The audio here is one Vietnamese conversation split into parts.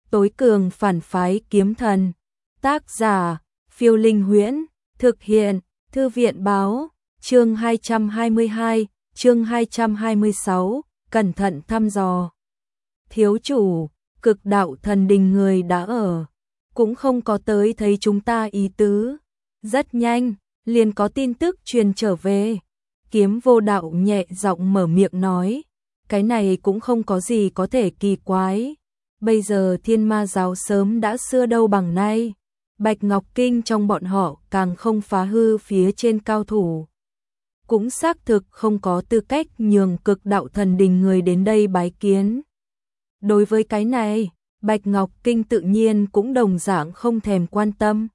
tối cường phản phái kiếm thần. Tác giả, Phiêu Linh Huyễn, thực hiện, Thư viện báo, chương 222, chương 226, cẩn thận thăm dò. Thiếu chủ, Cực Đạo Thần Đình người đã ở, cũng không có tới thấy chúng ta ý tứ. Rất nhanh, liền có tin tức truyền trở về. Kiếm Vô Đạo nhẹ giọng mở miệng nói, cái này cũng không có gì có thể kỳ quái. Bây giờ Thiên Ma giáo sớm đã xưa đâu bằng nay. Bạch Ngọc Kinh trong bọn họ càng không phá hư phía trên cao thủ. Cũng xác thực không có tư cách nhường Cực Đạo Thần Đình người đến đây bái kiến. Đối với cái này, Bạch Ngọc Kinh tự nhiên cũng đồng dạng không thèm quan tâm.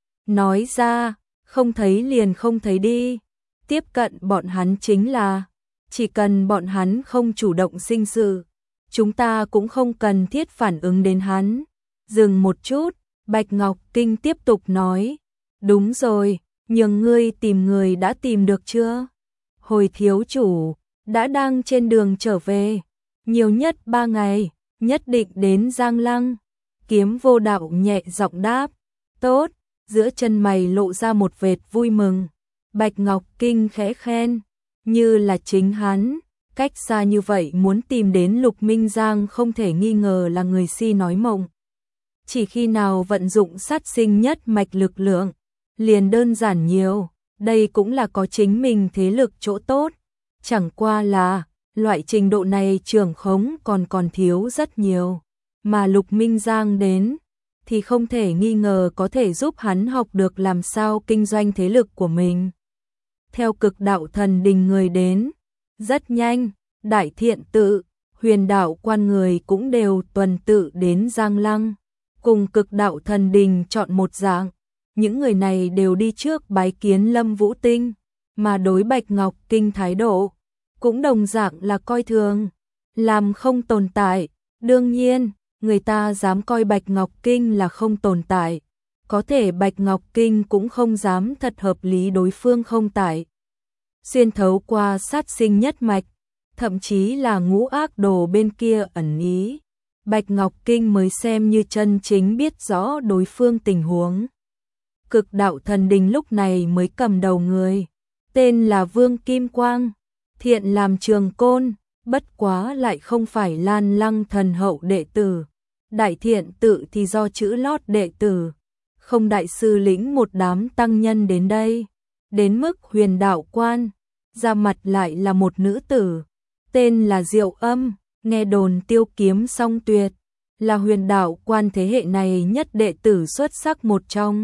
Nói ra, không thấy liền không thấy đi. Tiếp cận bọn hắn chính là, chỉ cần bọn hắn không chủ động sinh sự, chúng ta cũng không cần thiết phản ứng đến hắn. Dừng một chút, Bạch Ngọc Kinh tiếp tục nói, đúng rồi, nhường ngươi tìm người đã tìm được chưa? Hồi thiếu chủ, đã đang trên đường trở về, nhiều nhất 3 ngày, nhất định đến Giang Lăng. Kiếm Vô Đạo nhẹ giọng đáp, tốt, giữa chân mày lộ ra một vệt vui mừng. Bạch Ngọc Kinh khẽ khen, như là chính hắn, cách xa như vậy muốn tìm đến Lục Minh Giang không thể nghi ngờ là người si nói mộng. Chỉ khi nào vận dụng sát sinh nhất mạch lực lượng, liền đơn giản nhiều, đây cũng là có chính mình thế lực chỗ tốt. Chẳng qua là, loại trình độ này trưởng khống còn thiếu rất nhiều, mà Lục Minh Giang đến, thì không thể nghi ngờ có thể giúp hắn học được làm sao kinh doanh thế lực của mình. Theo Cực Đạo Thần Đình người đến, rất nhanh, Đại Thiện Tự, Huyền Đạo Quan người cũng đều tuần tự đến Giang Lăng, cùng Cực Đạo Thần Đình chọn một dạng. Những người này đều đi trước bái kiến Lâm Vũ Tinh, mà đối Bạch Ngọc Kinh thái độ cũng đồng dạng là coi thường, làm không tồn tại. Đương nhiên, người ta dám coi Bạch Ngọc Kinh là không tồn tại, có thể Bạch Ngọc Kinh cũng không dám thật hợp lý đối phương không tại. Xuyên thấu qua sát sinh nhất mạch, thậm chí là ngũ ác đồ bên kia ẩn ý, Bạch Ngọc Kinh mới xem như chân chính biết rõ đối phương tình huống. Cực Đạo Thần Đình lúc này mới cầm đầu người, tên là Vương Kim Quang, thiện làm trường côn, bất quá lại không phải Lan Lăng thần hậu đệ tử. Đại Thiện Tự thì do chữ lót đệ tử, không đại sư lĩnh một đám tăng nhân đến đây. Đến mức Huyền Đạo Quan, ra mặt lại là một nữ tử, tên là Diệu Âm, nghe đồn tiêu kiếm song tuyệt, là Huyền Đạo Quan thế hệ này nhất đệ tử xuất sắc một trong.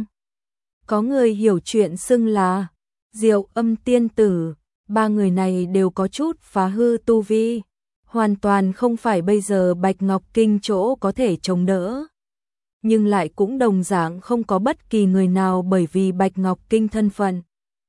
Có người hiểu chuyện xưng là Diệu Âm tiên tử, 3 người này đều có chút phá hư tu vi, hoàn toàn không phải bây giờ Bạch Ngọc Kinh chỗ có thể chống đỡ. Nhưng lại cũng đồng dạng không có bất kỳ người nào bởi vì Bạch Ngọc Kinh thân phận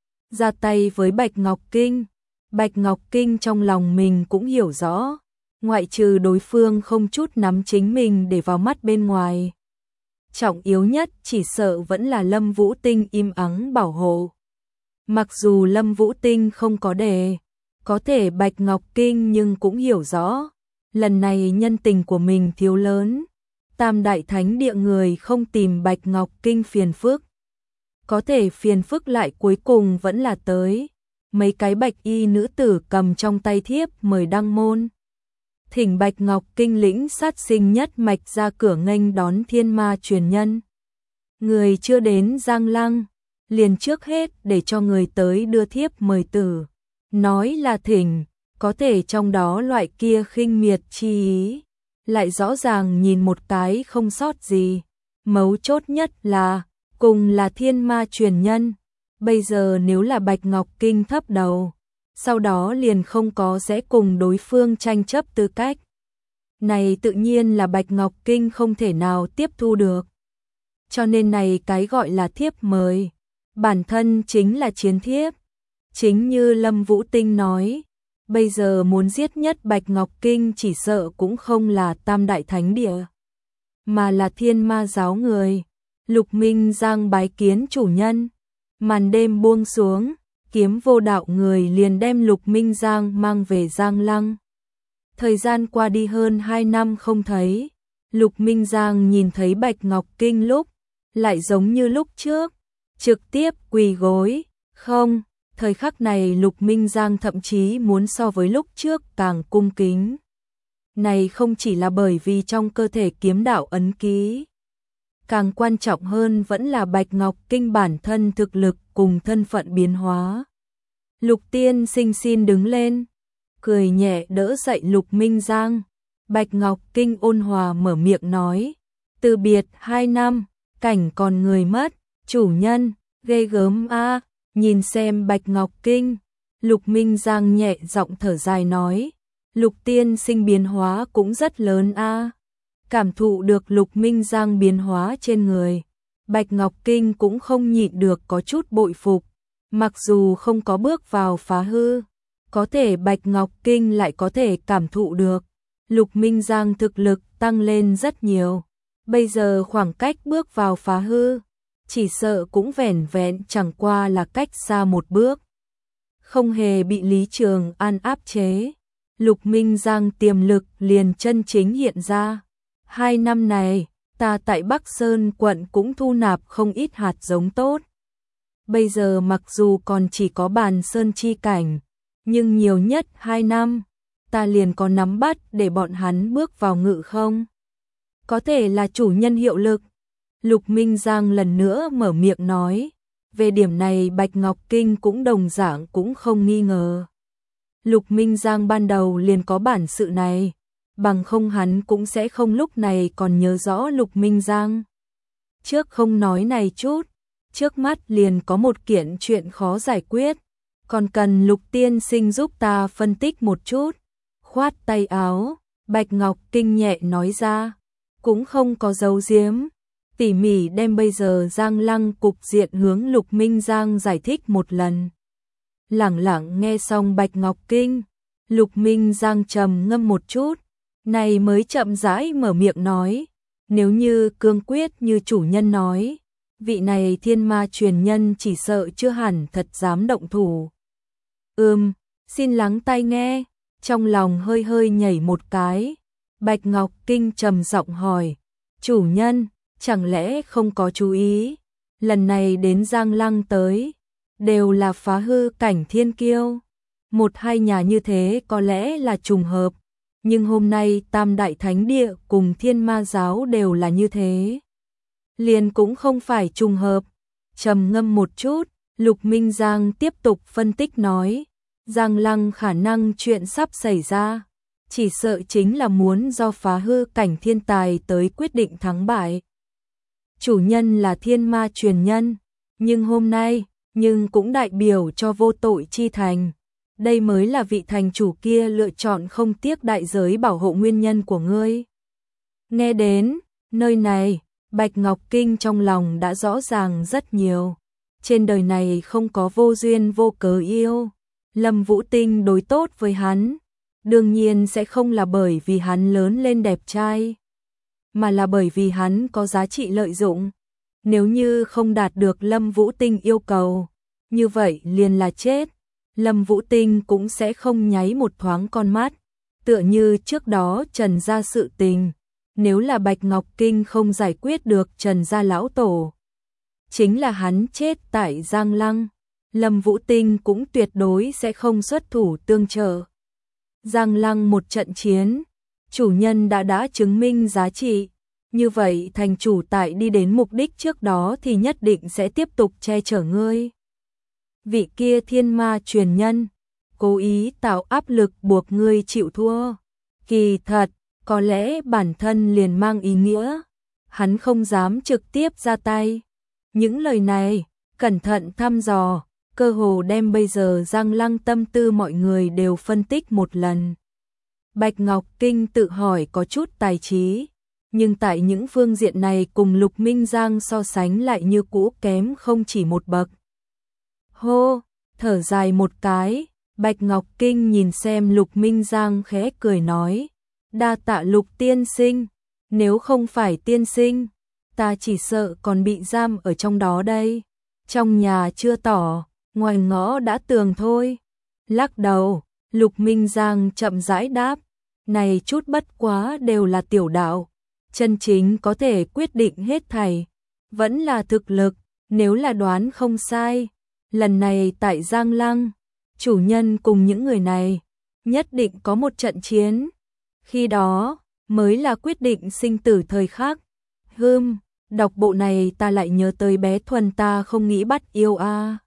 ra tay với Bạch Ngọc Kinh. Bạch Ngọc Kinh trong lòng mình cũng hiểu rõ, ngoại trừ đối phương không chút nắm chính mình để vào mắt bên ngoài. Trọng yếu nhất chỉ sợ vẫn là Lâm Vũ Tinh im ắng bảo hộ. Mặc dù Lâm Vũ Tinh không có đề, có thể Bạch Ngọc Kinh nhưng cũng hiểu rõ, lần này nhân tình của mình thiếu lớn. Tam Đại Thánh Địa người không tìm Bạch Ngọc Kinh phiền phức, có thể phiền phức lại cuối cùng vẫn là tới. Mấy cái bạch y nữ tử cầm trong tay thiếp mời đăng môn, thỉnh Bạch Ngọc Kinh lĩnh sát sinh nhất mạch ra cửa nghênh đón thiên ma truyền nhân. Người chưa đến Giang Lăng, liền trước hết để cho người tới đưa thiếp mời tử. Nói là thỉnh, có thể trong đó loại kia khinh miệt chi ý, lại rõ ràng nhìn một cái không sót gì. Mấu chốt nhất là, cùng là thiên ma truyền nhân. Bây giờ nếu là Bạch Ngọc Kinh thấp đầu, sau đó liền không có sẽ cùng đối phương tranh chấp tư cách. Này tự nhiên là Bạch Ngọc Kinh không thể nào tiếp thu được. Cho nên này cái gọi là thiếp mời, bản thân chính là chiến thiếp. Chính như Lâm Vũ Tinh nói, bây giờ muốn giết nhất Bạch Ngọc Kinh chỉ sợ cũng không là Tam Đại Thánh Địa, mà là Thiên Ma giáo người. Lục Minh Giang bái kiến chủ nhân. Màn đêm buông xuống, Kiếm Vô Đạo người liền đem Lục Minh Giang mang về Giang Lăng. Thời gian qua đi hơn 2 năm không thấy, Lục Minh Giang nhìn thấy Bạch Ngọc Kinh lúc, lại giống như lúc trước, trực tiếp quỳ gối, không, thời khắc này Lục Minh Giang thậm chí muốn so với lúc trước càng cung kính. Này không chỉ là bởi vì trong cơ thể kiếm đạo ấn ký, càng quan trọng hơn vẫn là Bạch Ngọc Kinh bản thân thực lực cùng thân phận biến hóa. Lục Tiên Sinh xin đứng lên, cười nhẹ đỡ dậy Lục Minh Giang. Bạch Ngọc Kinh ôn hòa mở miệng nói, từ biệt 2 năm, cảnh còn người mất, chủ nhân, ghê gớm a. Nhìn xem Bạch Ngọc Kinh, Lục Minh Giang nhẹ giọng thở dài nói, Lục Tiên Sinh biến hóa cũng rất lớn a. Cảm thụ được Lục Minh Giang biến hóa trên người, Bạch Ngọc Kinh cũng không nhịn được có chút bội phục, mặc dù không có bước vào phá hư, có thể Bạch Ngọc Kinh lại có thể cảm thụ được Lục Minh Giang thực lực tăng lên rất nhiều. Bây giờ khoảng cách bước vào phá hư, chỉ sợ cũng vẻn vẹn chẳng qua là cách xa một bước. Không hề bị Lý Trường An áp chế, Lục Minh Giang tiềm lực liền chân chính hiện ra. 2 năm này, ta tại Bắc Sơn quận cũng thu nạp không ít hạt giống tốt. Bây giờ mặc dù còn chỉ có bàn sơn chi cảnh, nhưng nhiều nhất 2 năm, ta liền có nắm bắt để bọn hắn bước vào ngự không. Có thể là chủ nhân hiệu lực. Lục Minh Giang lần nữa mở miệng nói, về điểm này Bạch Ngọc Kinh cũng đồng dạng cũng không nghi ngờ. Lục Minh Giang ban đầu liền có bản sự này, bằng không hắn cũng sẽ không lúc này còn nhớ rõ Lục Minh Giang. Trước không nói này chút, trước mắt liền có một kiện chuyện khó giải quyết, còn cần Lục Tiên Sinh giúp ta phân tích một chút. Khoát tay áo, Bạch Ngọc Kinh nhẹ nói ra, cũng không có giấu giếm, tỉ mỉ đem bây giờ Giang Lăng cục diện hướng Lục Minh Giang giải thích một lần. Lẳng lặng nghe xong Bạch Ngọc Kinh, Lục Minh Giang trầm ngâm một chút, này mới chậm rãi mở miệng nói, nếu như cương quyết như chủ nhân nói, vị này thiên ma truyền nhân chỉ sợ chưa hẳn thật dám động thủ. Xin lắng tai nghe. Trong lòng hơi hơi nhảy một cái, Bạch Ngọc Kinh trầm giọng hỏi, chủ nhân, chẳng lẽ không có chú ý, lần này đến Giang Lăng tới, đều là phá hư cảnh thiên kiêu, 1-2 nhà như thế có lẽ là trùng hợp, nhưng hôm nay Tam Đại Thánh Địa cùng Thiên Ma Giáo đều là như thế. Liền cũng không phải trùng hợp. Trầm ngâm một chút, Lục Minh Giang tiếp tục phân tích nói, Giang Lăng khả năng chuyện sắp xảy ra, chỉ sợ chính là muốn do phá hư cảnh thiên tài tới quyết định thắng bại. Chủ nhân là thiên ma truyền nhân, nhưng hôm nay, nhưng cũng đại biểu cho vô tội chi thành. Đây mới là vị thành chủ kia lựa chọn không tiếc đại giới bảo hộ nguyên nhân của ngươi. Nghe đến nơi này, Bạch Ngọc Kinh trong lòng đã rõ ràng rất nhiều. Trên đời này không có vô duyên vô cớ yêu. Lâm Vũ Tinh đối tốt với hắn, đương nhiên sẽ không là bởi vì hắn lớn lên đẹp trai, mà là bởi vì hắn có giá trị lợi dụng. Nếu như không đạt được Lâm Vũ Tinh yêu cầu, như vậy liền là chết. Lâm Vũ Tinh cũng sẽ không nháy một thoáng con mắt, tựa như trước đó Trần gia sự tình, nếu là Bạch Ngọc Kinh không giải quyết được Trần gia lão tổ, chính là hắn chết tại Giang Lăng, Lâm Vũ Tinh cũng tuyệt đối sẽ không xuất thủ tương trợ. Giang Lăng một trận chiến, chủ nhân đã chứng minh giá trị, như vậy thành chủ tại đi đến mục đích trước đó thì nhất định sẽ tiếp tục che chở ngươi. Vị kia thiên ma truyền nhân, cố ý tạo áp lực buộc ngươi chịu thua. Kỳ thật, có lẽ bản thân liền mang ý nghĩa, hắn không dám trực tiếp ra tay. Những lời này, cẩn thận thăm dò, cơ hồ đem bây giờ Giang Lăng tâm tư mọi người đều phân tích một lần. Bạch Ngọc Kinh tự hỏi có chút tài trí, nhưng tại những phương diện này cùng Lục Minh Giang so sánh lại như cũ kém không chỉ một bậc. Hô, thở dài một cái, Bạch Ngọc Kinh nhìn xem Lục Minh Giang khẽ cười nói, đa tạ Lục tiên sinh, nếu không phải tiên sinh, ta chỉ sợ còn bị giam ở trong đó đây. Trong nhà chưa tỏ, ngoài ngõ đã tường thôi. Lắc đầu, Lục Minh Giang chậm rãi đáp, này chút bất quá đều là tiểu đạo, chân chính có thể quyết định hết thảy vẫn là thực lực, nếu là đoán không sai, lần này tại Giang Lăng, chủ nhân cùng những người này nhất định có một trận chiến, khi đó mới là quyết định sinh tử thời khắc. Đọc bộ này ta lại nhớ tới bé Thuần ta không nghĩ bắt yêu a.